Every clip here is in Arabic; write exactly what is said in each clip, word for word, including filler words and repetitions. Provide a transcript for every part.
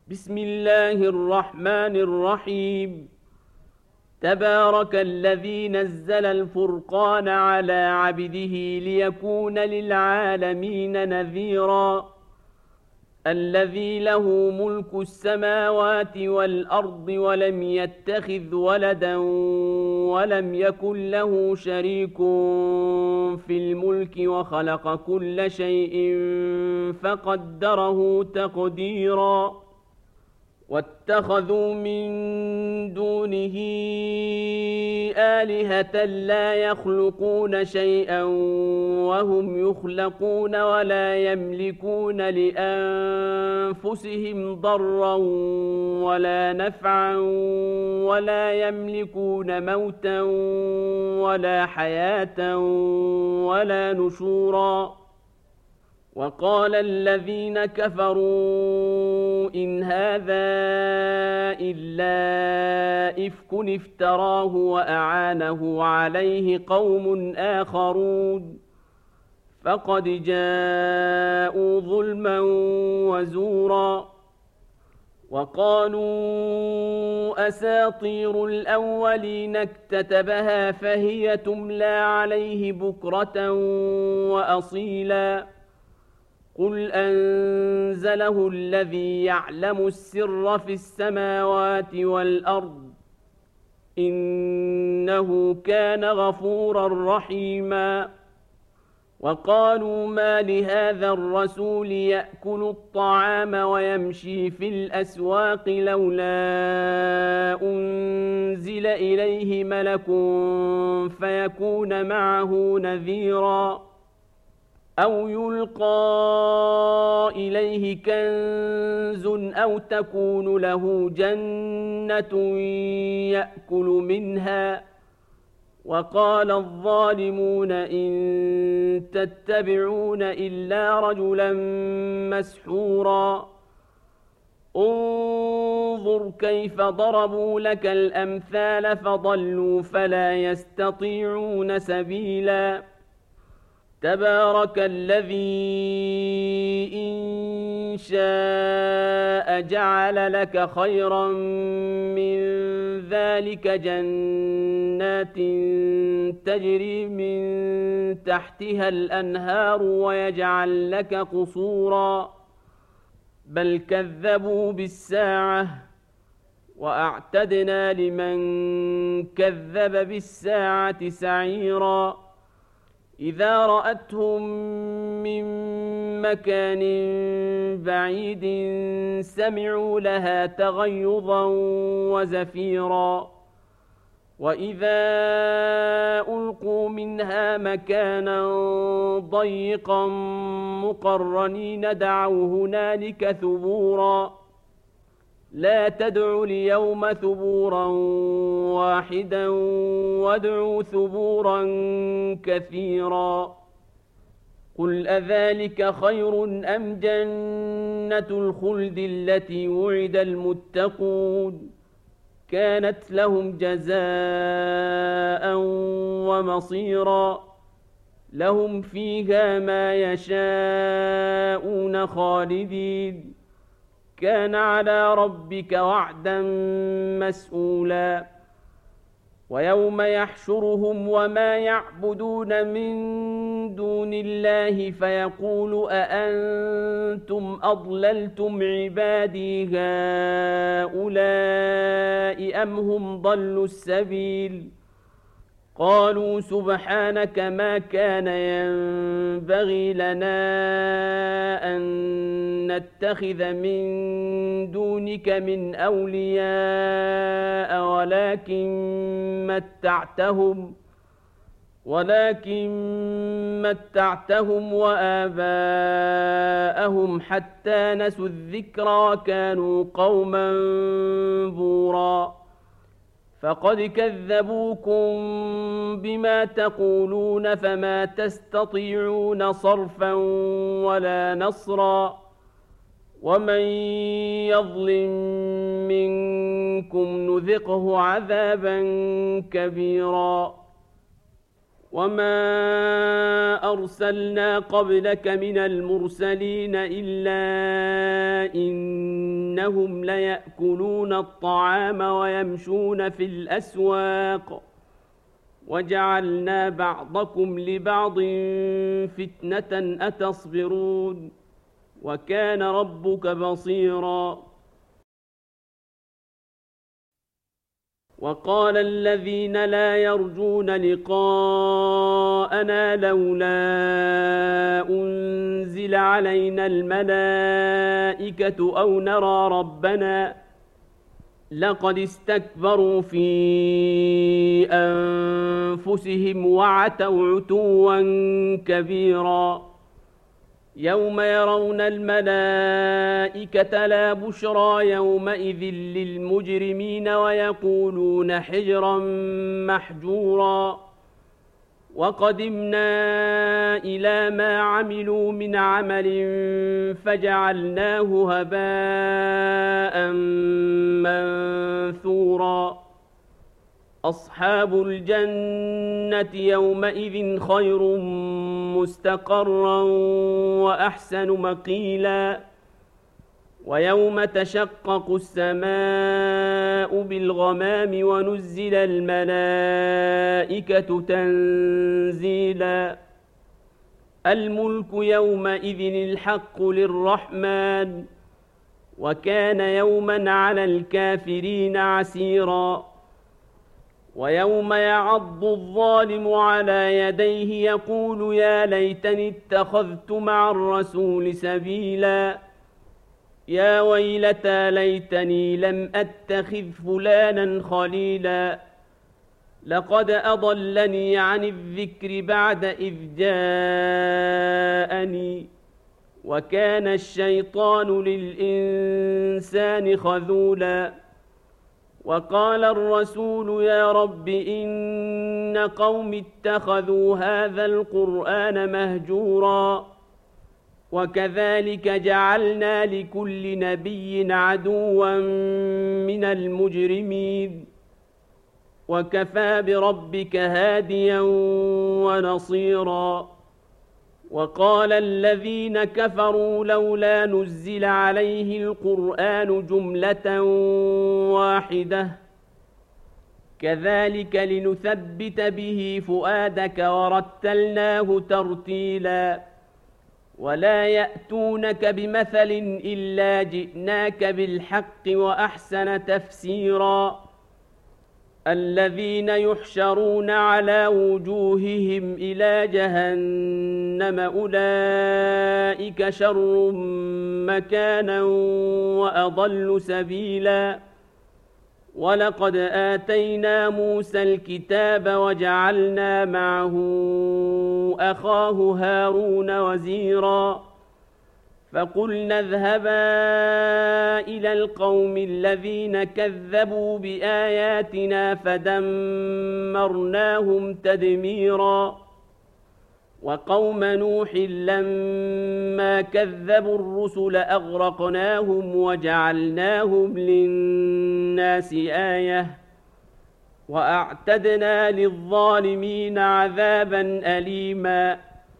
بسم الله الرحمن الرحيم. تبارك الذي نزل الفرقان على عبده ليكون للعالمين نذيرا. الذي له ملك السماوات والأرض ولم يتخذ ولدا ولم يكن له شريك في الملك وخلق كل شيء فقدره تقديرا. واتخذوا من دونه آلهة لا يخلقون شيئا وهم يخلقون ولا يملكون لأنفسهم ضرا ولا نفعا ولا يملكون موتا ولا حياة ولا نشورا. وقال الذين كفروا إن هذا إلا إفك افتراه وأعانه عليه قوم آخرون فقد جاءوا ظلما وزورا. وقالوا أساطير الأولين اكتتبها فهي تملى عليه بكرة وأصيلا. قل أنزله الذي يعلم السر في السماوات والأرض إنه كان غفورا رحيما. وقالوا ما لهذا الرسول يأكل الطعام ويمشي في الأسواق لولا أنزل إليه ملك فيكون معه نذيرا أو يلقى إليه كنز أو تكون له جنة يأكل منها. وقال الظالمون إن تتبعون إلا رجلا مسحورا. انظر كيف ضربوا لك الأمثال فضلوا فلا يستطيعون سبيلا. تبارك الذي إن شاء جعل لك خيرا من ذلك جنات تجري من تحتها الأنهار ويجعل لك قصورا بل كذبوا بالساعة وأعتدنا لمن كذب بالساعة سعيرا. إذا رأتهم من مكان بعيد سمعوا لها تغيظا وزفيرا. وإذا ألقوا منها مكانا ضيقا مقرنين دعوا هنالك ثبورا. لا تدعوا اليوم ثبورا واحدا وادعوا ثبورا كثيرا. قل أذلك خير أم جنة الخلد التي وعد المتقون كانت لهم جزاء ومصيرا. لهم فيها ما يشاءون خالدين كان على ربك وعدا مسئولا. ويوم يحشرهم وما يعبدون من دون الله فيقول أأنتم أضللتم عبادي هؤلاء أم هم ضلوا السبيل. قالوا سبحانك ما كان ينبغي لنا أن نتخذ من دونك من أولياء ولكن متعتهم ولكن متعتهم وآباءهم حتى نسوا الذكر وكانوا قوما بورا. فقد كذبوكم بما تقولون فما تستطيعون صرفا ولا نصرا. ومن يظلم منكم نذقه عذابا كبيرا. وما أرسلنا قبلك من المرسلين إلا إن إنهم ليأكلون الطعام ويمشون في الأسواق وجعلنا بعضكم لبعض فتنة أتصبرون وكان ربك بصيرا. وقال الذين لا يرجون لقاءنا لولا أنزل علينا الملائكة أو نرى ربنا لقد استكبروا في أنفسهم وعتوا عتوا كبيرا. يوم يرون الملائكة لا بشرى يومئذ للمجرمين ويقولون حجرا محجورا. وقدمنا إلى ما عملوا من عمل فجعلناه هباء منثورا. أصحاب الجنة يومئذ خير مستقرا وأحسن مقيلا. ويوم تشقق السماء بالغمام ونزل الملائكة تنزيلا. الملك يومئذ الحق للرحمن وكان يوما على الكافرين عسيرا. ويوم يعض الظالم على يديه يقول يا ليتني اتخذت مع الرسول سبيلا. يا ويلتى ليتني لم أتخذ فلانا خليلا لقد أضلني عن الذكر بعد إذ جاءني وكان الشيطان للإنسان خذولا. وقال الرسول يا رب إن قوم اتخذوا هذا القرآن مهجورا. وكذلك جعلنا لكل نبي عدوا من المجرمين وكفى بربك هاديا ونصيرا. وقال الذين كفروا لولا نزل عليه القرآن جملة واحدة كذلك لنثبت به فؤادك ورتلناه ترتيلا. ولا يأتونك بمثل إلا جئناك بالحق وأحسن تفسيرا. الذين يحشرون على وجوههم إلى جهنم أولئك شر مكانا وأضل سبيلا. ولقد آتينا موسى الكتاب وجعلنا معه أخاه هارون وزيرا. فقلنا اذهبا إلى القوم الذين كذبوا بآياتنا فدمرناهم تدميرا. وقوم نوح لما كذبوا الرسل أغرقناهم وجعلناهم للناس آية وأعتدنا للظالمين عذابا أليما.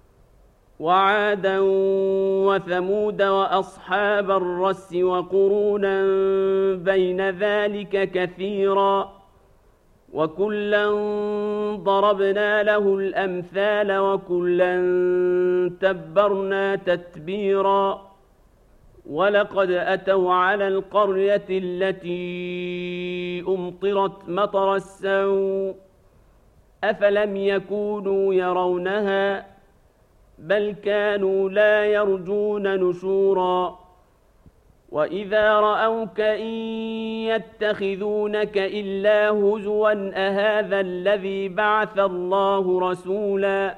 وعادا وثمود وأصحاب الرس وقرونا بين ذلك كثيرا وكلا ضربنا له الأمثال وكلا تبرنا تتبيرا. ولقد أتوا على القرية التي أمطرت مطر السوء أفلم يكونوا يرونها بل كانوا لا يرجون نشورا. وإذا رأوك إن يتخذونك إلا هزوا أهذا الذي بعث الله رسولا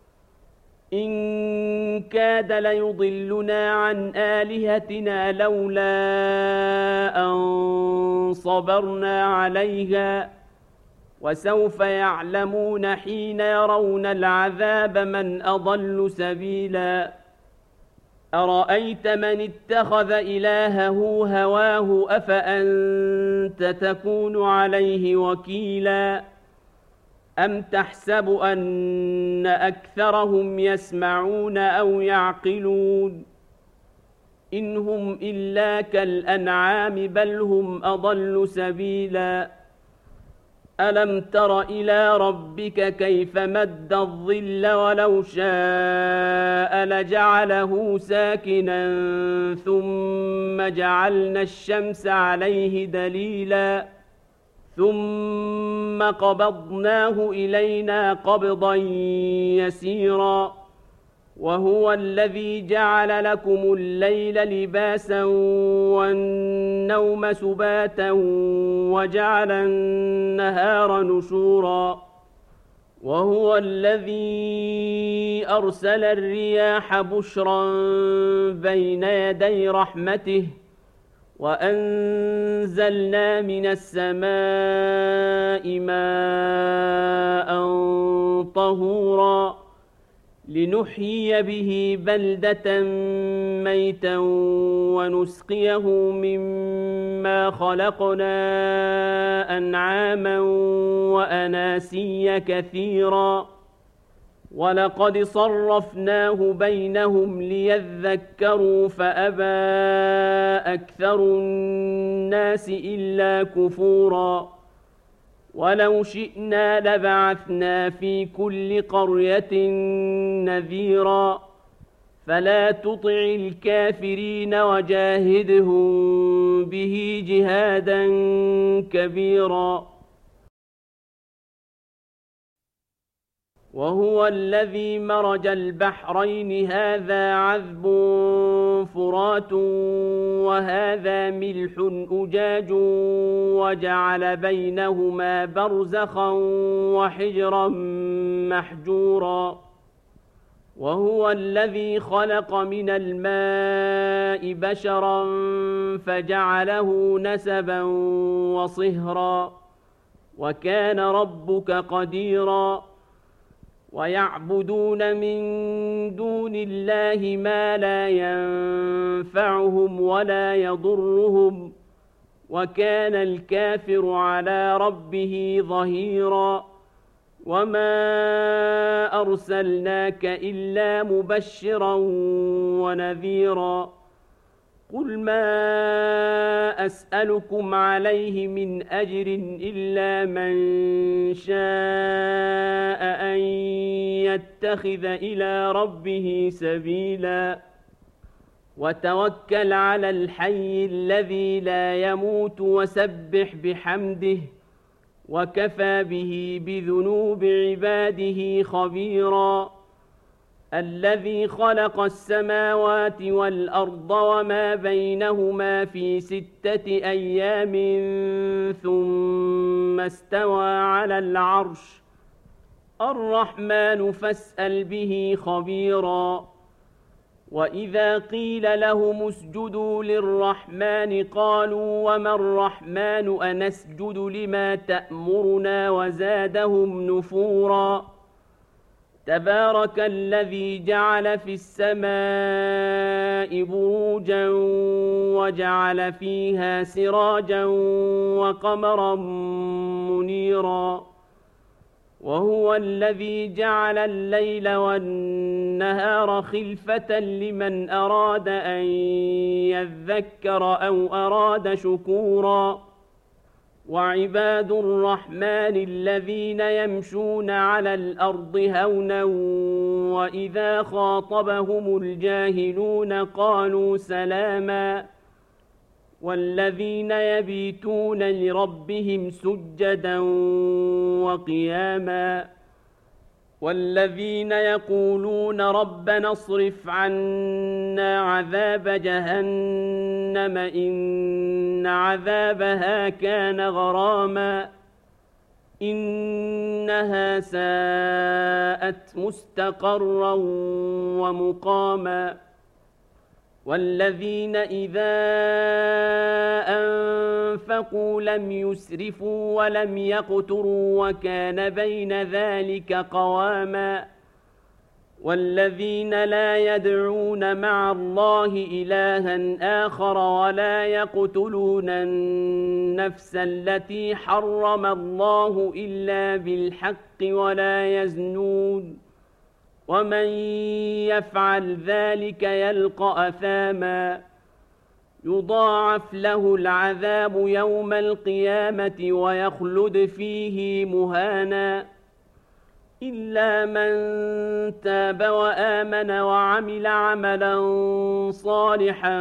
إن كاد ليضلنا عن آلهتنا لولا أن صبرنا عليها وسوف يعلمون حين يرون العذاب من أضل سبيلا. أرأيت من اتخذ إلهه هواه أفأنت تكون عليه وكيلا أم تحسب أن أكثرهم يسمعون أو يعقلون إن هم إلا كالأنعام بل هم أضل سبيلا ألم تر إلى ربك كيف مد الظل ولو شاء لجعله ساكنا ثم جعلنا الشمس عليه دليلا ثم قبضناه إلينا قبضا يسيرا وهو الذي جعل لكم الليل لباسا والنوم سباتا وجعل النهار نشورا وهو الذي أرسل الرياح بشرا بين يدي رحمته وأنزلنا من السماء ماء طهورا لنحيي به بلدة ميتا ونسقيه مما خلقنا أنعاما وأناسيا كثيرا ولقد صرفناه بينهم ليذكروا فأبى أكثر الناس إلا كفورا ولو شئنا لبعثنا في كل قرية نذيرا فلا تطع الكافرين وجاهدهم به جهادا كبيرا وهو الذي مرج البحرين هذا عذب فرات وهذا ملح أجاج وجعل بينهما برزخا وحجرا محجورا وهو الذي خلق من الماء بشرا فجعله نسبا وصهرا وكان ربك قديرا ويعبدون من دون الله ما لا ينفعهم ولا يضرهم وكان الكافر على ربه ظهيرا وما أرسلناك إلا مبشرا ونذيرا قل ما أسألكم عليه من أجر إلا من شاء أن يتخذ إلى ربه سبيلا وتوكل على الحي الذي لا يموت وسبح بحمده وكفى به بذنوب عباده خبيرا الذي خلق السماوات والأرض وما بينهما في ستة أيام ثم استوى على العرش الرحمن فاسأل به خبيرا وإذا قيل لهم اسجدوا للرحمن قالوا وما الرحمن أنسجد لما تأمرنا وزادهم نفورا تبارك الذي جعل في السماء بروجا وجعل فيها سراجا وقمرا منيرا وهو الذي جعل الليل والنهار خلفة لمن أراد أن يذكر أو أراد شكورا وعباد الرحمن الذين يمشون على الأرض هونا وإذا خاطبهم الجاهلون قالوا سلاما والذين يبيتون لربهم سجدا وقياما والذين يقولون ربنا اصرف عنا عذاب جهنم إن عذابها كان غراما إنها ساءت مستقرا ومقاما والذين إذا أنفقوا لم يسرفوا ولم يقتروا وكان بين ذلك قواما والذين لا يدعون مع الله إلها آخر ولا يقتلون النفس التي حرم الله إلا بالحق ولا يزنون ومن يفعل ذلك يلقى أثاما يضاعف له العذاب يوم القيامة ويخلد فيه مهانا إلا من تاب وآمن وعمل عملا صالحا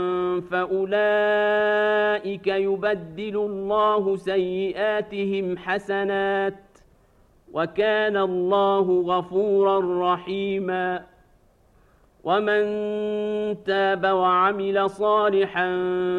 فأولئك يبدل الله سيئاتهم حسنات وكان الله غفورا رحيما ومن تاب وعمل صالحا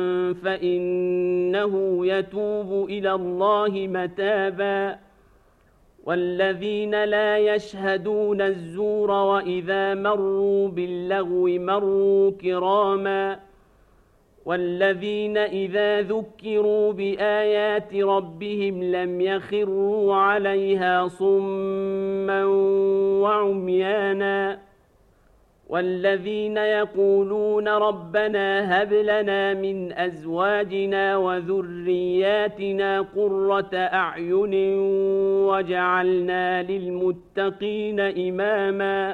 فإنه يتوب إلى الله متابا والذين لا يشهدون الزور وإذا مروا باللغو مروا كراما والذين إذا ذكروا بآيات ربهم لم يخروا عليها صما وعميانا والذين يقولون ربنا هب لنا من أزواجنا وذرياتنا قرة أعين وجعلنا للمتقين إماما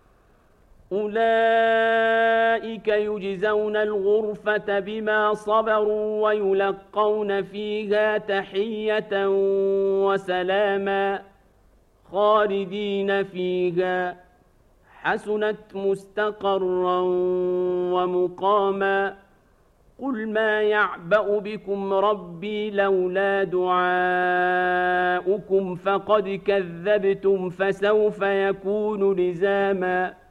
أولئك يجزون الغرفة بما صبروا ويلقون فيها تحية وسلاما خالدين فيها حسنت مستقرا ومقاما قل ما يعبأ بكم ربي لولا دعاؤكم فقد كذبتم فسوف يكون لزاما